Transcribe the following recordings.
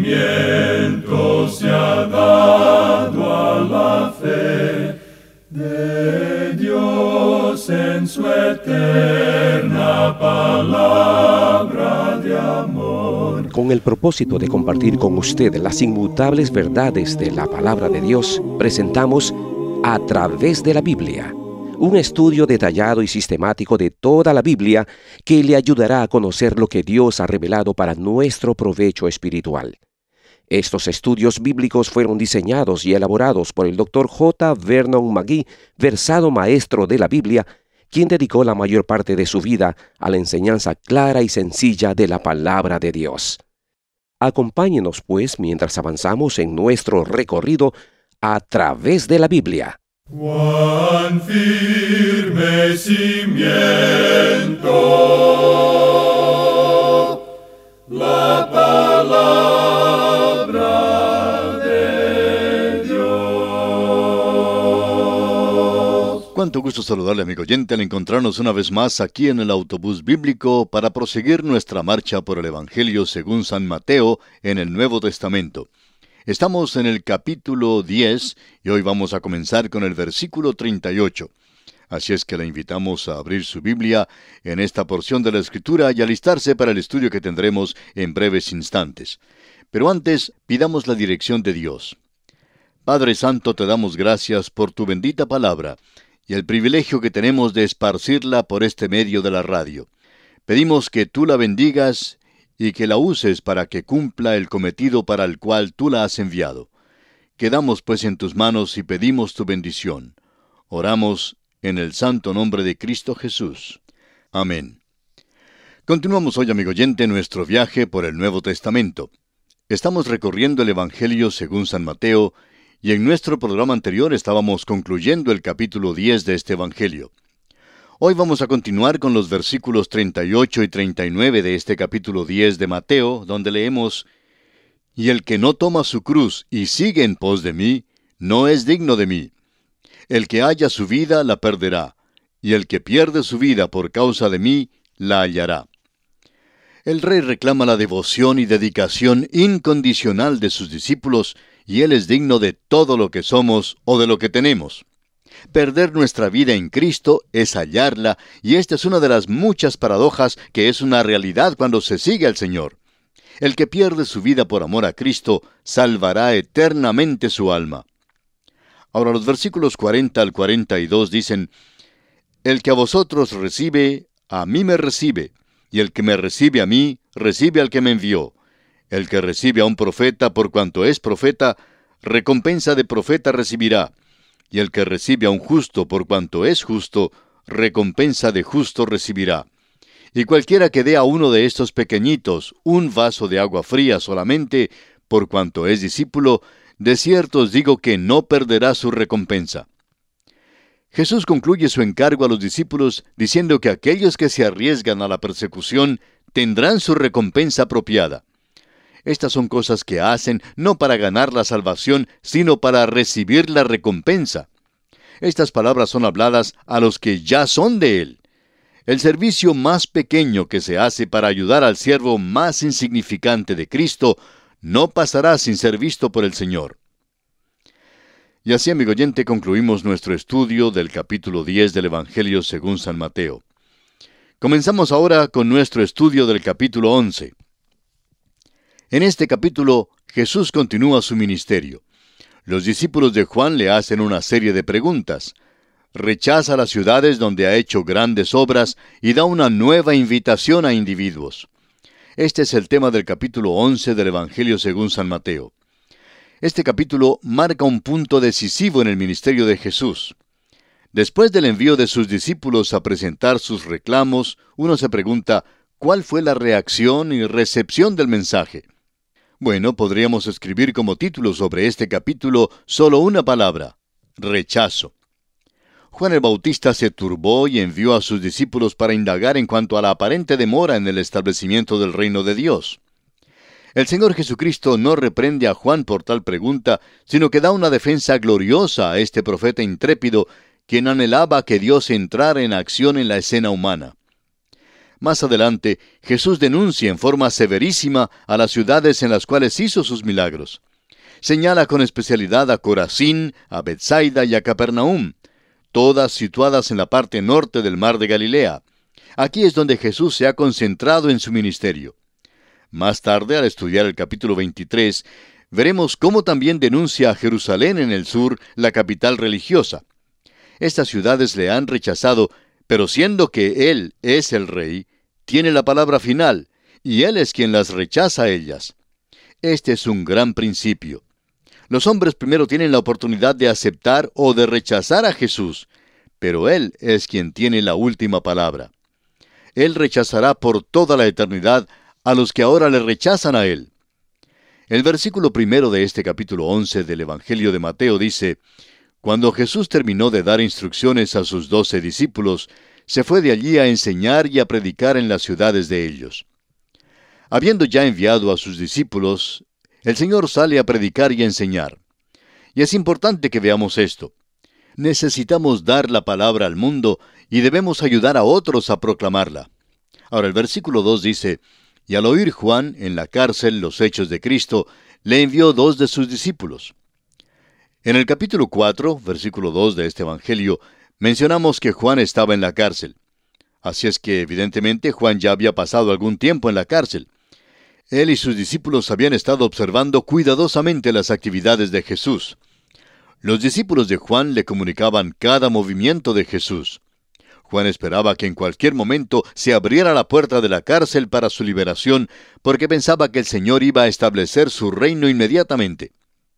nacimiento se ha dado a la fe de Dios en su eterna palabra de amor. Con el propósito de compartir con usted las inmutables verdades de la palabra de Dios, presentamos A Través de la Biblia, un estudio detallado y sistemático de toda la Biblia que le ayudará a conocer lo que Dios ha revelado para nuestro provecho espiritual. Estos estudios bíblicos fueron diseñados y elaborados por el Dr. J. Vernon McGee, versado maestro de la Biblia, quien dedicó la mayor parte de su vida a la enseñanza clara y sencilla de la palabra de Dios. Acompáñenos, pues, mientras avanzamos en nuestro recorrido a través de la Biblia. Cuán firme cimiento la palabra de Dios. Cuánto gusto saludarle, amigo oyente, al encontrarnos una vez más aquí en el autobús bíblico para proseguir nuestra marcha por el Evangelio según San Mateo en el Nuevo Testamento. Estamos en el capítulo 10 y hoy vamos a comenzar con el versículo 38. Así es que le invitamos a abrir su Biblia en esta porción de la Escritura y alistarse para el estudio que tendremos en breves instantes. Pero antes, pidamos la dirección de Dios. Padre Santo, te damos gracias por tu bendita palabra y el privilegio que tenemos de esparcirla por este medio de la radio. Pedimos que tú la bendigas y que la uses para que cumpla el cometido para el cual tú la has enviado. Quedamos pues en tus manos y pedimos tu bendición. Oramos en el santo nombre de Cristo Jesús. Amén. Continuamos hoy, amigo oyente, nuestro viaje por el Nuevo Testamento. Estamos recorriendo el Evangelio según San Mateo, y en nuestro programa anterior estábamos concluyendo el capítulo 10 de este Evangelio. Hoy vamos a continuar con los versículos 38 y 39 de este capítulo 10 de Mateo, donde leemos: «Y el que no toma su cruz y sigue en pos de mí, no es digno de mí. El que halla su vida la perderá, y el que pierde su vida por causa de mí, la hallará». El Rey reclama la devoción y dedicación incondicional de sus discípulos, y Él es digno de todo lo que somos o de lo que tenemos. Perder nuestra vida en Cristo es hallarla, y esta es una de las muchas paradojas que es una realidad cuando se sigue al Señor. El que pierde su vida por amor a Cristo, salvará eternamente su alma. Ahora los versículos 40 al 42 dicen: «El que a vosotros recibe, a mí me recibe, y el que me recibe a mí, recibe al que me envió. El que recibe a un profeta por cuanto es profeta, recompensa de profeta recibirá. Y el que recibe a un justo por cuanto es justo, recompensa de justo recibirá. Y cualquiera que dé a uno de estos pequeñitos un vaso de agua fría solamente, por cuanto es discípulo, de cierto os digo que no perderá su recompensa». Jesús concluye su encargo a los discípulos diciendo que aquellos que se arriesgan a la persecución tendrán su recompensa apropiada. Estas son cosas que hacen no para ganar la salvación, sino para recibir la recompensa. Estas palabras son habladas a los que ya son de Él. El servicio más pequeño que se hace para ayudar al siervo más insignificante de Cristo no pasará sin ser visto por el Señor. Y así, amigo oyente, concluimos nuestro estudio del capítulo 10 del Evangelio según San Mateo. Comenzamos ahora con nuestro estudio del capítulo 11. En este capítulo, Jesús continúa su ministerio. Los discípulos de Juan le hacen una serie de preguntas. Rechaza las ciudades donde ha hecho grandes obras y da una nueva invitación a individuos. Este es el tema del capítulo 11 del Evangelio según San Mateo. Este capítulo marca un punto decisivo en el ministerio de Jesús. Después del envío de sus discípulos a presentar sus reclamos, uno se pregunta, ¿cuál fue la reacción y recepción del mensaje? Bueno, podríamos escribir como título sobre este capítulo solo una palabra: rechazo. Juan el Bautista se turbó y envió a sus discípulos para indagar en cuanto a la aparente demora en el establecimiento del reino de Dios. El Señor Jesucristo no reprende a Juan por tal pregunta, sino que da una defensa gloriosa a este profeta intrépido, quien anhelaba que Dios entrara en acción en la escena humana. Más adelante, Jesús denuncia en forma severísima a las ciudades en las cuales hizo sus milagros. Señala con especialidad a Corazín, a Betsaida y a Capernaum, todas situadas en la parte norte del mar de Galilea. Aquí es donde Jesús se ha concentrado en su ministerio. Más tarde, al estudiar el capítulo 23, veremos cómo también denuncia a Jerusalén en el sur, la capital religiosa. Estas ciudades le han rechazado, pero siendo que Él es el Rey, tiene la palabra final, y Él es quien las rechaza a ellas. Este es un gran principio. Los hombres primero tienen la oportunidad de aceptar o de rechazar a Jesús, pero Él es quien tiene la última palabra. Él rechazará por toda la eternidad a los que ahora le rechazan a Él. El versículo 1 de este capítulo 11 del Evangelio de Mateo dice: Cuando Jesús terminó de dar instrucciones a sus 12 discípulos, se fue de allí a enseñar y a predicar en las ciudades de ellos. Habiendo ya enviado a sus discípulos, el Señor sale a predicar y a enseñar. Y es importante que veamos esto. Necesitamos dar la palabra al mundo y debemos ayudar a otros a proclamarla. Ahora el versículo 2 dice: Y al oír Juan en la cárcel los hechos de Cristo, le envió 2 de sus discípulos. En el capítulo 4, versículo 2 de este Evangelio, mencionamos que Juan estaba en la cárcel. Así es que, evidentemente, Juan ya había pasado algún tiempo en la cárcel. Él y sus discípulos habían estado observando cuidadosamente las actividades de Jesús. Los discípulos de Juan le comunicaban cada movimiento de Jesús. Juan esperaba que en cualquier momento se abriera la puerta de la cárcel para su liberación, porque pensaba que el Señor iba a establecer su reino inmediatamente.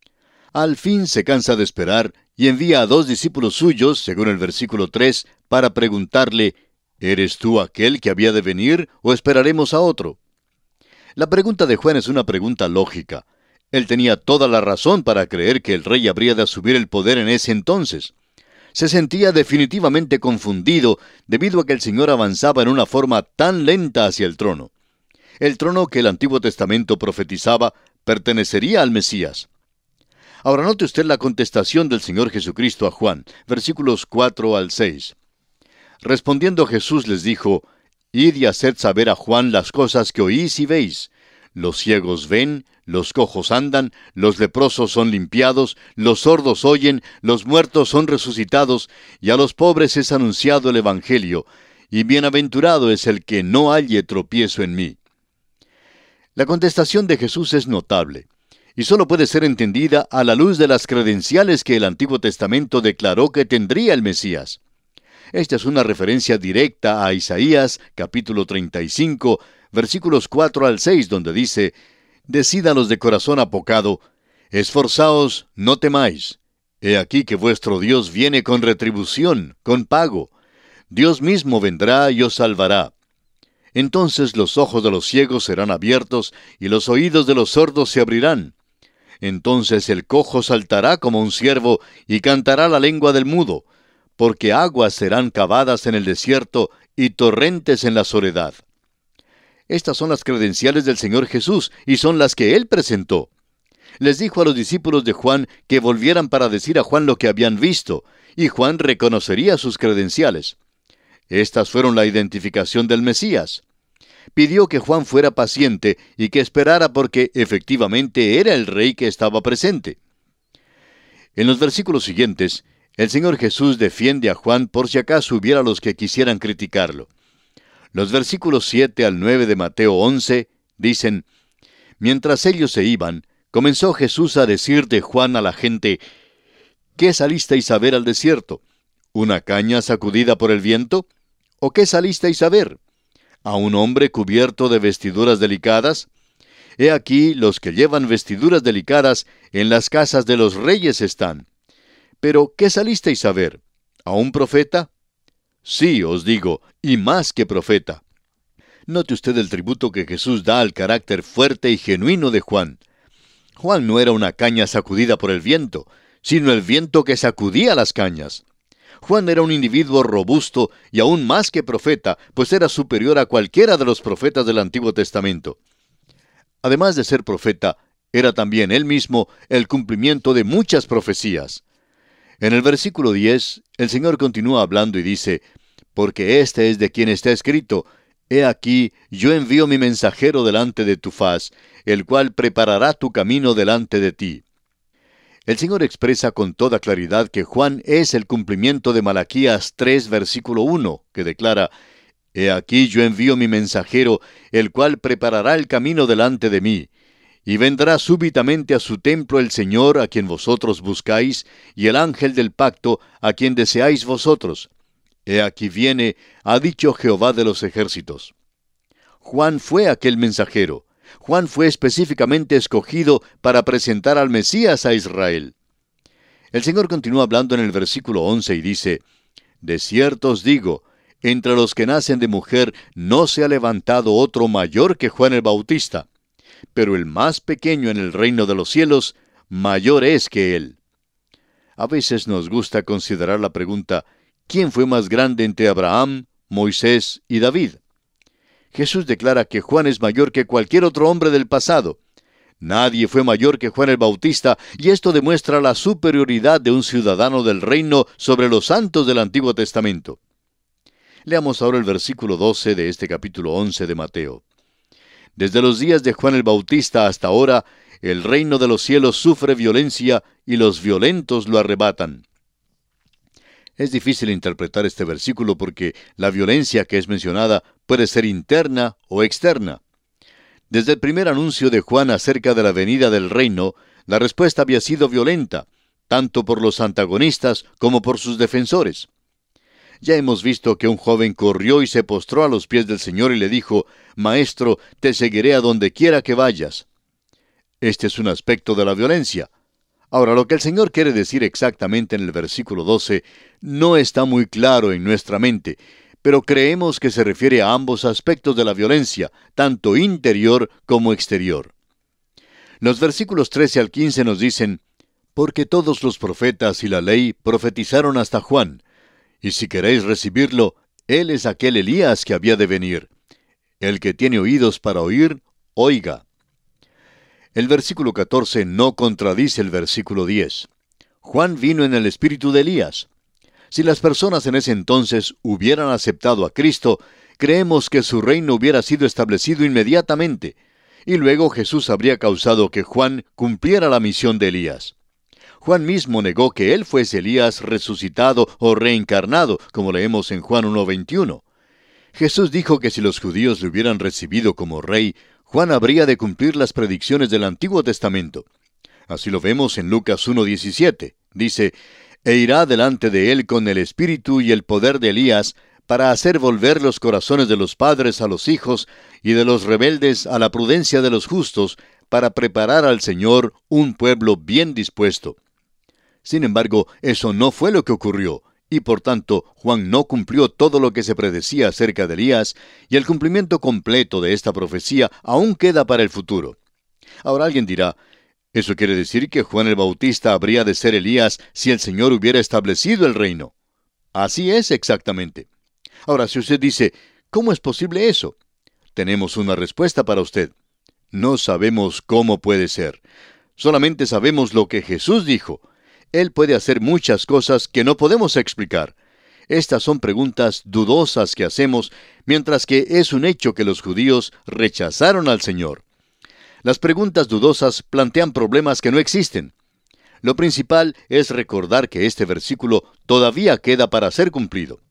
Al fin se cansa de esperar y envía a 2 discípulos suyos, según el versículo 3, para preguntarle: ¿Eres tú aquel que había de venir o esperaremos a otro? La pregunta de Juan es una pregunta lógica. Él tenía toda la razón para creer que el rey habría de asumir el poder en ese entonces. Se sentía definitivamente confundido debido a que el Señor avanzaba en una forma tan lenta hacia el trono. El trono que el Antiguo Testamento profetizaba pertenecería al Mesías. Ahora note usted la contestación del Señor Jesucristo a Juan, versículos 4 al 6. Respondiendo Jesús les dijo: Id y haced saber a Juan las cosas que oís y veis. Los ciegos ven, los cojos andan, los leprosos son limpiados, los sordos oyen, los muertos son resucitados, y a los pobres es anunciado el Evangelio, y bienaventurado es el que no halle tropiezo en mí. La contestación de Jesús es notable, y solo puede ser entendida a la luz de las credenciales que el Antiguo Testamento declaró que tendría el Mesías. Esta es una referencia directa a Isaías, capítulo 35, versículos 4 al 6, donde dice: Decid a los de corazón apocado: Esforzaos, no temáis. He aquí que vuestro Dios viene con retribución, con pago. Dios mismo vendrá y os salvará. Entonces los ojos de los ciegos serán abiertos, y los oídos de los sordos se abrirán. Entonces el cojo saltará como un ciervo, y cantará la lengua del mudo, porque aguas serán cavadas en el desierto, y torrentes en la soledad. Estas son las credenciales del Señor Jesús, y son las que Él presentó. Les dijo a los discípulos de Juan que volvieran para decir a Juan lo que habían visto, y Juan reconocería sus credenciales. Estas fueron la identificación del Mesías. Pidió que Juan fuera paciente y que esperara porque efectivamente era el rey que estaba presente. En los versículos siguientes, el Señor Jesús defiende a Juan por si acaso hubiera los que quisieran criticarlo. Los versículos 7 al 9 de Mateo 11 dicen: Mientras ellos se iban, comenzó Jesús a decir de Juan a la gente: ¿Qué salisteis a ver al desierto? ¿Una caña sacudida por el viento? ¿O qué salisteis a ver? ¿A un hombre cubierto de vestiduras delicadas? He aquí los que llevan vestiduras delicadas en las casas de los reyes están. ¿Pero qué salisteis a ver? ¿A un profeta? Sí, os digo, y más que profeta. Note usted el tributo que Jesús da al carácter fuerte y genuino de Juan. Juan no era una caña sacudida por el viento, sino el viento que sacudía las cañas. Juan era un individuo robusto y aún más que profeta, pues era superior a cualquiera de los profetas del Antiguo Testamento. Además de ser profeta, era también él mismo el cumplimiento de muchas profecías. En el versículo 10, el Señor continúa hablando y dice: Porque este es de quien está escrito: He aquí, yo envío mi mensajero delante de tu faz, el cual preparará tu camino delante de ti. El Señor expresa con toda claridad que Juan es el cumplimiento de Malaquías 3, versículo 1, que declara: He aquí yo envío mi mensajero, el cual preparará el camino delante de mí. Y vendrá súbitamente a su templo el Señor a quien vosotros buscáis, y el ángel del pacto a quien deseáis vosotros. He aquí viene, ha dicho Jehová de los ejércitos. Juan fue aquel mensajero. Juan fue específicamente escogido para presentar al Mesías a Israel. El Señor continúa hablando en el versículo 11 y dice: De cierto os digo, entre los que nacen de mujer no se ha levantado otro mayor que Juan el Bautista, pero el más pequeño en el reino de los cielos, mayor es que él. A veces nos gusta considerar la pregunta: ¿quién fue más grande entre Abraham, Moisés y David? Jesús declara que Juan es mayor que cualquier otro hombre del pasado. Nadie fue mayor que Juan el Bautista, y esto demuestra la superioridad de un ciudadano del reino sobre los santos del Antiguo Testamento. Leamos ahora el versículo 12 de este capítulo 11 de Mateo. Desde los días de Juan el Bautista hasta ahora, el reino de los cielos sufre violencia, y los violentos lo arrebatan. Es difícil interpretar este versículo porque la violencia que es mencionada puede ser interna o externa. Desde el primer anuncio de Juan acerca de la venida del reino, la respuesta había sido violenta, tanto por los antagonistas como por sus defensores. Ya hemos visto que un joven corrió y se postró a los pies del Señor y le dijo: Maestro, te seguiré a donde quiera que vayas. Este es un aspecto de la violencia. Ahora, lo que el Señor quiere decir exactamente en el versículo 12 no está muy claro en nuestra mente, pero creemos que se refiere a ambos aspectos de la violencia, tanto interior como exterior. Los versículos 13 al 15 nos dicen: Porque todos los profetas y la ley profetizaron hasta Juan, y si queréis recibirlo, él es aquel Elías que había de venir. El que tiene oídos para oír, oiga. El versículo 14 no contradice el versículo 10. Juan vino en el espíritu de Elías. Si las personas en ese entonces hubieran aceptado a Cristo, creemos que su reino hubiera sido establecido inmediatamente, y luego Jesús habría causado que Juan cumpliera la misión de Elías. Juan mismo negó que él fuese Elías resucitado o reencarnado, como leemos en Juan 1:21. Jesús dijo que si los judíos le hubieran recibido como rey, Juan habría de cumplir las predicciones del Antiguo Testamento. Así lo vemos en Lucas 1:17. Dice: E irá delante de él con el espíritu y el poder de Elías, para hacer volver los corazones de los padres a los hijos, y de los rebeldes a la prudencia de los justos, para preparar al Señor un pueblo bien dispuesto. Sin embargo, eso no fue lo que ocurrió, y por tanto Juan no cumplió todo lo que se predecía acerca de Elías, y el cumplimiento completo de esta profecía aún queda para el futuro. Ahora alguien dirá: ¿eso quiere decir que Juan el Bautista habría de ser Elías si el Señor hubiera establecido el reino? Así es exactamente. Ahora, si usted dice: ¿cómo es posible eso? Tenemos una respuesta para usted. No sabemos cómo puede ser. Solamente sabemos lo que Jesús dijo. Él puede hacer muchas cosas que no podemos explicar. Estas son preguntas dudosas que hacemos, mientras que es un hecho que los judíos rechazaron al Señor. Las preguntas dudosas plantean problemas que no existen. Lo principal es recordar que este versículo todavía queda para ser cumplido.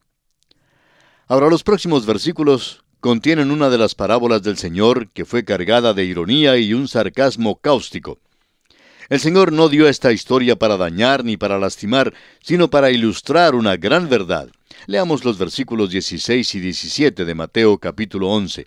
Ahora, los próximos versículos contienen una de las parábolas del Señor que fue cargada de ironía y un sarcasmo cáustico. El Señor no dio esta historia para dañar ni para lastimar, sino para ilustrar una gran verdad. Leamos los versículos 16 y 17 de Mateo capítulo 11.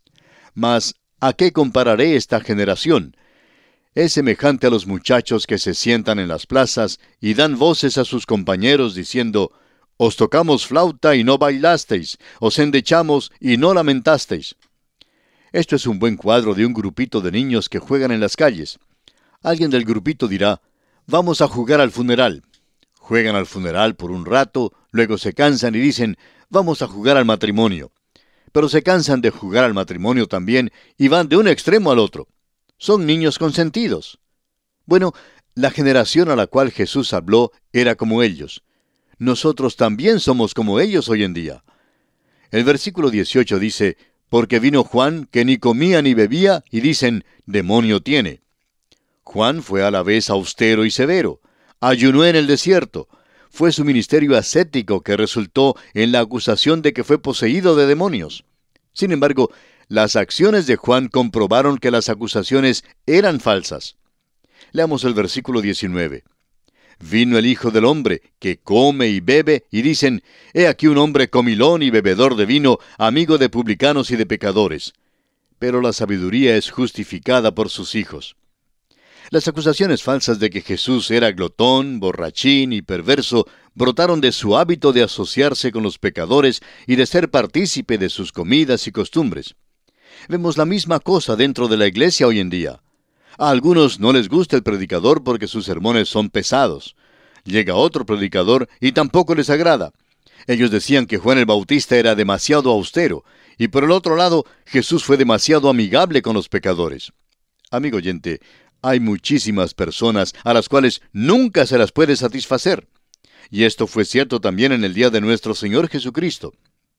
Mas, ¿a qué compararé esta generación? Es semejante a los muchachos que se sientan en las plazas y dan voces a sus compañeros diciendo: Os tocamos flauta y no bailasteis, os endechamos y no lamentasteis. Esto es un buen cuadro de un grupito de niños que juegan en las calles. Alguien del grupito dirá: vamos a jugar al funeral. Juegan al funeral por un rato, luego se cansan y dicen: vamos a jugar al matrimonio. Pero se cansan de jugar al matrimonio también y van de un extremo al otro. Son niños consentidos. Bueno, la generación a la cual Jesús habló era como ellos. Nosotros también somos como ellos hoy en día. El versículo 18 dice: porque vino Juan, que ni comía ni bebía, y dicen, demonio tiene. Juan fue a la vez austero y severo. Ayunó en el desierto. Fue su ministerio ascético que resultó en la acusación de que fue poseído de demonios. Sin embargo, las acciones de Juan comprobaron que las acusaciones eran falsas. Leamos el versículo 19. Vino el Hijo del Hombre, que come y bebe, y dicen, he aquí un hombre comilón y bebedor de vino, amigo de publicanos y de pecadores. Pero la sabiduría es justificada por sus hijos. Las acusaciones falsas de que Jesús era glotón, borrachín y perverso brotaron de su hábito de asociarse con los pecadores y de ser partícipe de sus comidas y costumbres. Vemos la misma cosa dentro de la iglesia hoy en día. A algunos no les gusta el predicador porque sus sermones son pesados. Llega otro predicador y tampoco les agrada. Ellos decían que Juan el Bautista era demasiado austero, y por el otro lado, Jesús fue demasiado amigable con los pecadores. Amigo oyente, hay muchísimas personas a las cuales nunca se las puede satisfacer. Y esto fue cierto también en el día de nuestro Señor Jesucristo.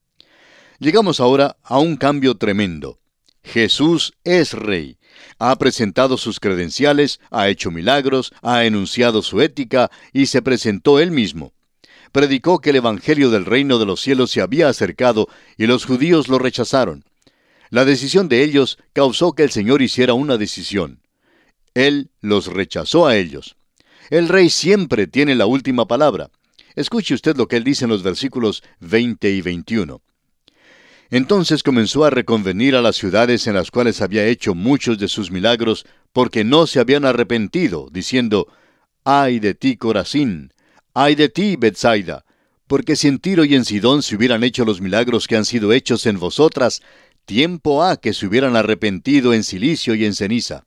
Llegamos ahora a un cambio tremendo. Jesús es Rey. Ha presentado sus credenciales, ha hecho milagros, ha enunciado su ética y se presentó Él mismo. Predicó que el Evangelio del reino de los cielos se había acercado y los judíos lo rechazaron. La decisión de ellos causó que el Señor hiciera una decisión. Él los rechazó a ellos. El Rey siempre tiene la última palabra. Escuche usted lo que Él dice en los versículos 20 y 21. Entonces comenzó a reconvenir a las ciudades en las cuales había hecho muchos de sus milagros, porque no se habían arrepentido, diciendo, ¡ay de ti, Corazín! ¡Ay de ti, Betsaida! Porque si en Tiro y en Sidón se hubieran hecho los milagros que han sido hechos en vosotras, tiempo ha que se hubieran arrepentido en cilicio y en ceniza.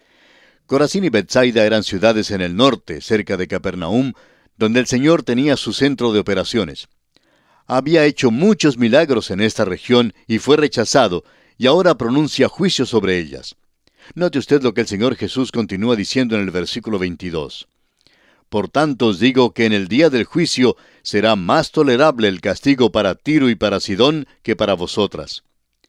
Corazín y Betsaida eran ciudades en el norte, cerca de Capernaum, donde el Señor tenía su centro de operaciones. Había hecho muchos milagros en esta región y fue rechazado, y ahora pronuncia juicio sobre ellas. Note usted lo que el Señor Jesús continúa diciendo en el versículo 22. Por tanto os digo que en el día del juicio será más tolerable el castigo para Tiro y para Sidón que para vosotras.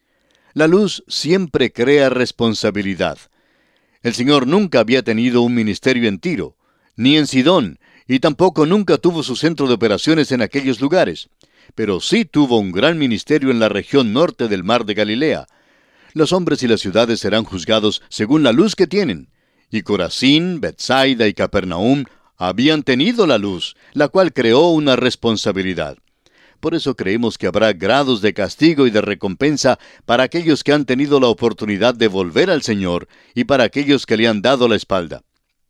La luz siempre crea responsabilidad. El Señor nunca había tenido un ministerio en Tiro, ni en Sidón, y tampoco nunca tuvo su centro de operaciones en aquellos lugares. Pero sí tuvo un gran ministerio en la región norte del mar de Galilea. Los hombres y las ciudades serán juzgados según la luz que tienen. Y Corazín, Betsaida y Capernaum habían tenido la luz, la cual creó una responsabilidad. Por eso creemos que habrá grados de castigo y de recompensa para aquellos que han tenido la oportunidad de volver al Señor y para aquellos que le han dado la espalda.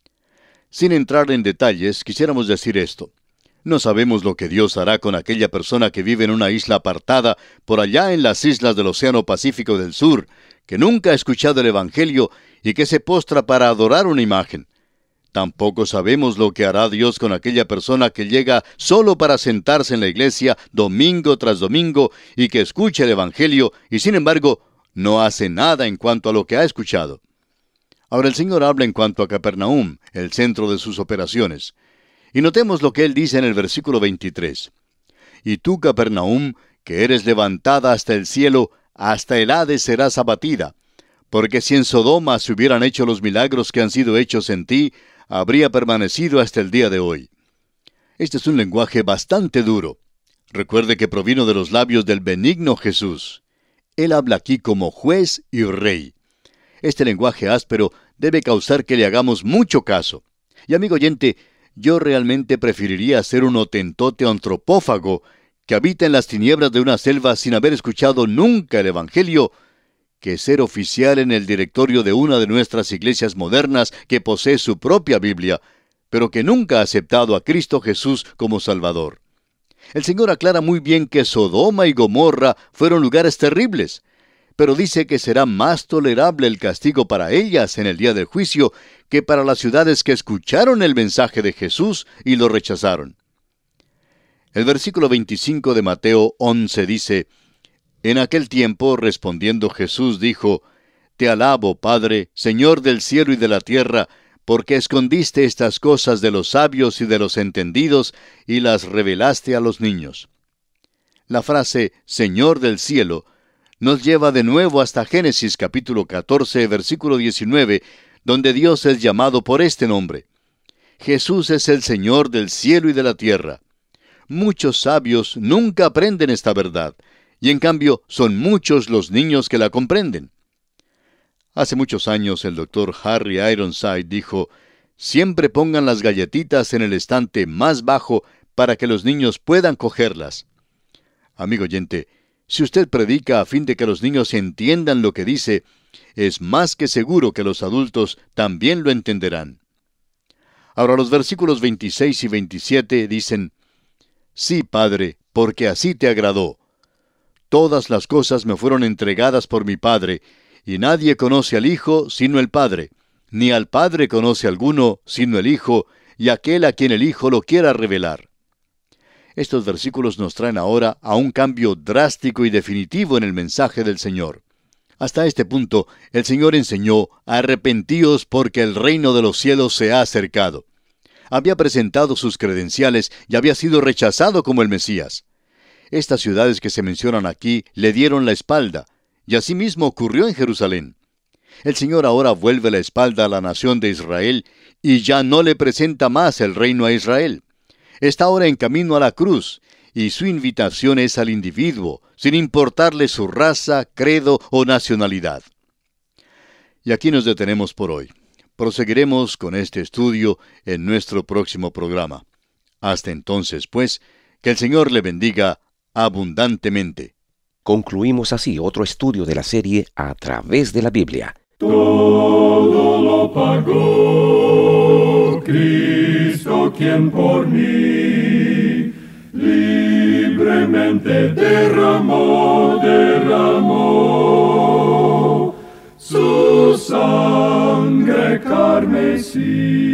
Sin entrar en detalles, quisiéramos decir esto. No sabemos lo que Dios hará con aquella persona que vive en una isla apartada por allá en las islas del Océano Pacífico del Sur, que nunca ha escuchado el Evangelio y que se postra para adorar una imagen. Tampoco sabemos lo que hará Dios con aquella persona que llega solo para sentarse en la iglesia domingo tras domingo y que escucha el Evangelio y sin embargo no hace nada en cuanto a lo que ha escuchado. Ahora el Señor habla en cuanto a Capernaum, el centro de sus operaciones. Y notemos lo que Él dice en el versículo 23. Y tú, Capernaum, que eres levantada hasta el cielo, hasta el Hades serás abatida. Porque si en Sodoma se hubieran hecho los milagros que han sido hechos en ti, habría permanecido hasta el día de hoy. Este es un lenguaje bastante duro. Recuerde que provino de los labios del benigno Jesús. Él habla aquí como juez y rey. Este lenguaje áspero debe causar que le hagamos mucho caso. Y amigo oyente, yo realmente preferiría ser un hotentote antropófago que habita en las tinieblas de una selva sin haber escuchado nunca el Evangelio, que ser oficial en el directorio de una de nuestras iglesias modernas que posee su propia Biblia, pero que nunca ha aceptado a Cristo Jesús como Salvador. El Señor aclara muy bien que Sodoma y Gomorra fueron lugares terribles, pero dice que será más tolerable el castigo para ellas en el día del juicio que para las ciudades que escucharon el mensaje de Jesús y lo rechazaron. El versículo 25 de Mateo 11 dice, En aquel tiempo, respondiendo Jesús, dijo, Te alabo, Padre, Señor del cielo y de la tierra, porque escondiste estas cosas de los sabios y de los entendidos y las revelaste a los niños. La frase Señor del cielo nos lleva de nuevo hasta Génesis capítulo 14, versículo 19, donde Dios es llamado por este nombre. Jesús es el Señor del cielo y de la tierra. Muchos sabios nunca aprenden esta verdad, y en cambio son muchos los niños que la comprenden. Hace muchos años el doctor Harry Ironside dijo: siempre pongan las galletitas en el estante más bajo para que los niños puedan cogerlas. Amigo oyente, si usted predica a fin de que los niños entiendan lo que dice, es más que seguro que los adultos también lo entenderán. Ahora los versículos 26 y 27 dicen: sí, Padre, porque así te agradó. Todas las cosas me fueron entregadas por mi Padre, y nadie conoce al Hijo sino el Padre, ni al Padre conoce alguno sino el Hijo, y aquel a quien el Hijo lo quiera revelar. Estos versículos nos traen ahora a un cambio drástico y definitivo en el mensaje del Señor. Hasta este punto, el Señor enseñó: arrepentíos porque el reino de los cielos se ha acercado. Había presentado sus credenciales y había sido rechazado como el Mesías. Estas ciudades que se mencionan aquí le dieron la espalda, y asimismo ocurrió en Jerusalén. El Señor ahora vuelve la espalda a la nación de Israel y ya no le presenta más el reino a Israel. Está ahora en camino a la cruz, y su invitación es al individuo, sin importarle su raza, credo o nacionalidad. Y aquí nos detenemos por hoy. Proseguiremos con este estudio en nuestro próximo programa. Hasta entonces, pues, que el Señor le bendiga abundantemente. Concluimos así otro estudio de la serie A través de la Biblia. Todo lo pagó Cristo, quien por mí libremente derramó su sangre carmesí.